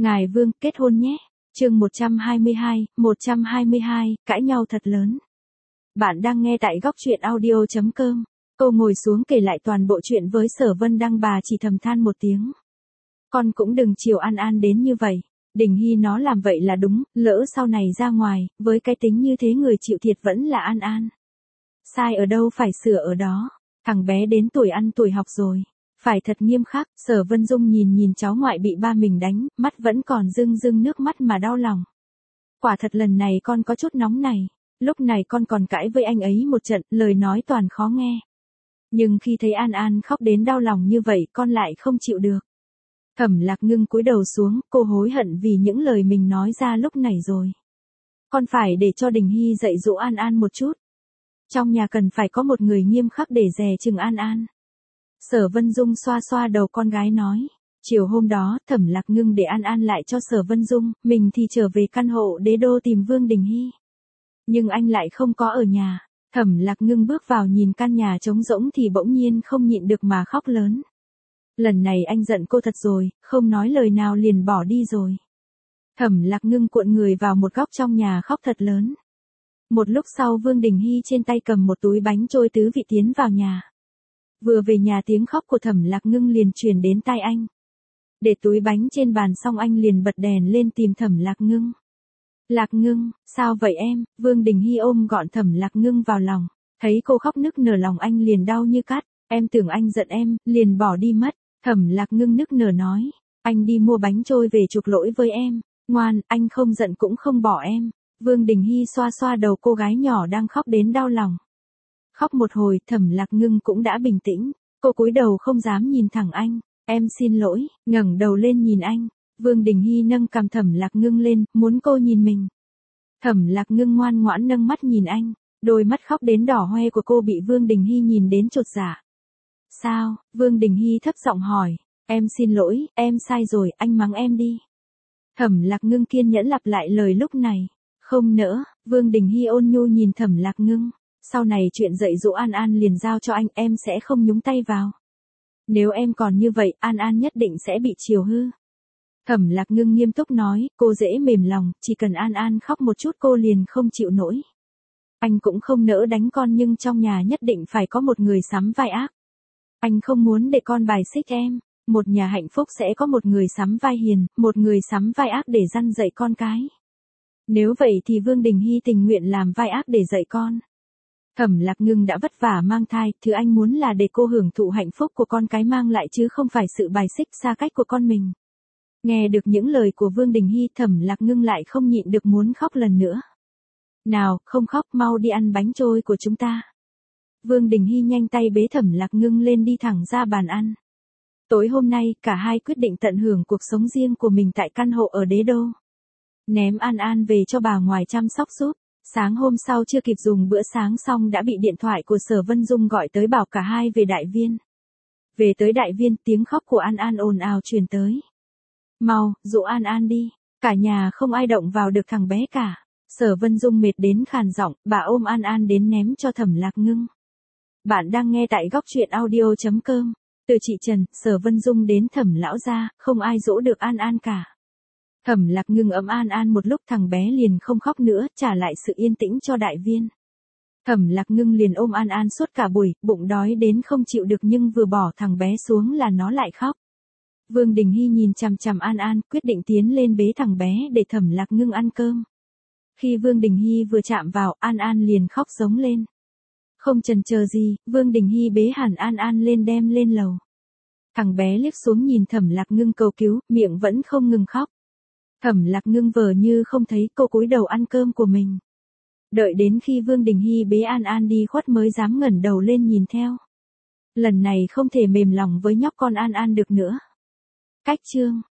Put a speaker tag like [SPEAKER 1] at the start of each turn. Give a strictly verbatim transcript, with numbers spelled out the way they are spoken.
[SPEAKER 1] Ngài Vương, kết hôn nhé. Chương một trăm hai mươi hai, một trăm hai mươi hai, cãi nhau thật lớn. Bạn đang nghe tại góc truyện audio chấm com. Cô ngồi xuống kể lại toàn bộ chuyện với Sở Vân Đăng, bà chỉ thầm than một tiếng. Con cũng đừng chiều An An đến như vậy. Đình Hy nó làm vậy là đúng, lỡ sau này ra ngoài, với cái tính như thế người chịu thiệt vẫn là An An. Sai ở đâu phải sửa ở đó. Thằng bé đến tuổi ăn tuổi học rồi. Phải thật nghiêm khắc. Sở Vân Dung nhìn nhìn cháu ngoại bị ba mình đánh, mắt vẫn còn rưng rưng nước mắt mà đau lòng. Quả thật lần này con có chút nóng này. Lúc này con còn cãi với anh ấy một trận, lời nói toàn khó nghe. Nhưng khi thấy An An khóc đến đau lòng như vậy, con lại không chịu được. Thẩm Lạc Ngưng cúi đầu xuống, cô hối hận vì những lời mình nói ra lúc này rồi. Con phải để cho Đình Hy dạy dỗ An An một chút. Trong nhà cần phải có một người nghiêm khắc để dè chừng An An. Sở Vân Dung xoa xoa đầu con gái nói. Chiều hôm đó, Thẩm Lạc Ngưng để An An lại cho Sở Vân Dung, mình thì trở về căn hộ Đế Đô tìm Vương Đình Hy. Nhưng anh lại không có ở nhà. Thẩm Lạc Ngưng bước vào nhìn căn nhà trống rỗng thì bỗng nhiên không nhịn được mà khóc lớn. Lần này anh giận cô thật rồi, không nói lời nào liền bỏ đi rồi. Thẩm Lạc Ngưng cuộn người vào một góc trong nhà khóc thật lớn. Một lúc sau Vương Đình Hy trên tay cầm một túi bánh trôi tứ vị tiến vào nhà. Vừa về nhà tiếng khóc của Thẩm Lạc Ngưng liền truyền đến tai anh. Để túi bánh trên bàn xong anh liền bật đèn lên tìm Thẩm Lạc Ngưng. Lạc Ngưng, sao vậy em? Vương Đình Hy ôm gọn Thẩm Lạc Ngưng vào lòng. Thấy cô khóc nức nở lòng anh liền đau như cắt. Em tưởng anh giận em, liền bỏ đi mất. Thẩm Lạc Ngưng nức nở nói. Anh đi mua bánh trôi về chuộc lỗi với em. Ngoan, anh không giận cũng không bỏ em. Vương Đình Hy xoa xoa đầu cô gái nhỏ đang khóc đến đau lòng. Khóc một hồi, Thẩm Lạc Ngưng cũng đã bình tĩnh. Cô cúi đầu không dám nhìn thẳng anh. Em xin lỗi, ngẩng đầu lên nhìn anh. Vương Đình Hy nâng cằm Thẩm Lạc Ngưng lên, muốn cô nhìn mình. Thẩm Lạc Ngưng ngoan ngoãn nâng mắt nhìn anh. Đôi mắt khóc đến đỏ hoe của cô bị Vương Đình Hy nhìn đến chột dạ. Sao? Vương Đình Hy thấp giọng hỏi. Em xin lỗi, em sai rồi, anh mắng em đi. Thẩm Lạc Ngưng kiên nhẫn lặp lại lời lúc này. Không nỡ. Vương Đình Hy ôn nhu nhìn Thẩm Lạc Ngưng. Sau này chuyện dạy dỗ An An liền giao cho anh, em sẽ không nhúng tay vào. Nếu em còn như vậy, An An nhất định sẽ bị chiều hư. Thẩm Lạc Ngưng nghiêm túc nói, cô dễ mềm lòng, chỉ cần An An khóc một chút cô liền không chịu nổi. Anh cũng không nỡ đánh con nhưng trong nhà nhất định phải có một người sắm vai ác. Anh không muốn để con bài xích em. Một nhà hạnh phúc sẽ có một người sắm vai hiền, một người sắm vai ác để răn dạy con cái. Nếu vậy thì Vương Đình Hy tình nguyện làm vai ác để dạy con. Thẩm Lạc Ngưng đã vất vả mang thai, thứ anh muốn là để cô hưởng thụ hạnh phúc của con cái mang lại chứ không phải sự bài xích xa cách của con mình. Nghe được những lời của Vương Đình Hy, Thẩm Lạc Ngưng lại không nhịn được muốn khóc lần nữa. Nào, không khóc, mau đi ăn bánh trôi của chúng ta. Vương Đình Hy nhanh tay bế Thẩm Lạc Ngưng lên đi thẳng ra bàn ăn. Tối hôm nay, cả hai quyết định tận hưởng cuộc sống riêng của mình tại căn hộ ở Đế Đô. Ném An An về cho bà ngoại chăm sóc giúp. Sáng hôm sau chưa kịp dùng bữa sáng xong đã bị điện thoại của Sở Vân Dung gọi tới bảo cả hai về Đại Viên. Về tới Đại Viên, tiếng khóc của An An ồn ào truyền tới. Mau, dỗ An An đi. Cả nhà không ai động vào được thằng bé cả. Sở Vân Dung mệt đến khàn giọng, bà ôm An An đến ném cho Thẩm Lạc Ngưng. Bạn đang nghe tại góc truyện audio chấm com. Từ chị Trần, Sở Vân Dung đến Thẩm lão gia, không ai dỗ được An An cả. Thẩm Lạc Ngưng ấm An An một lúc thằng bé liền không khóc nữa, trả lại sự yên tĩnh cho Đại Viên. Thẩm Lạc Ngưng liền ôm An An suốt cả buổi, bụng đói đến không chịu được nhưng vừa bỏ thằng bé xuống là nó lại khóc. Vương Đình Hy nhìn chằm chằm An An, quyết định tiến lên bế thằng bé để Thẩm Lạc Ngưng ăn cơm. Khi Vương Đình Hy vừa chạm vào, An An liền khóc giống lên. Không chần chờ gì, Vương Đình Hy bế hẳn An An lên đem lên lầu. Thằng bé liếc xuống nhìn Thẩm Lạc Ngưng cầu cứu, miệng vẫn không ngừng khóc. Thẩm Lạc Ngưng vờ như không thấy, cô cúi đầu ăn cơm của mình. Đợi đến khi Vương Đình Hy bế An An đi khuất mới dám ngẩng đầu lên nhìn theo. Lần này không thể mềm lòng với nhóc con An An được nữa. Cách chương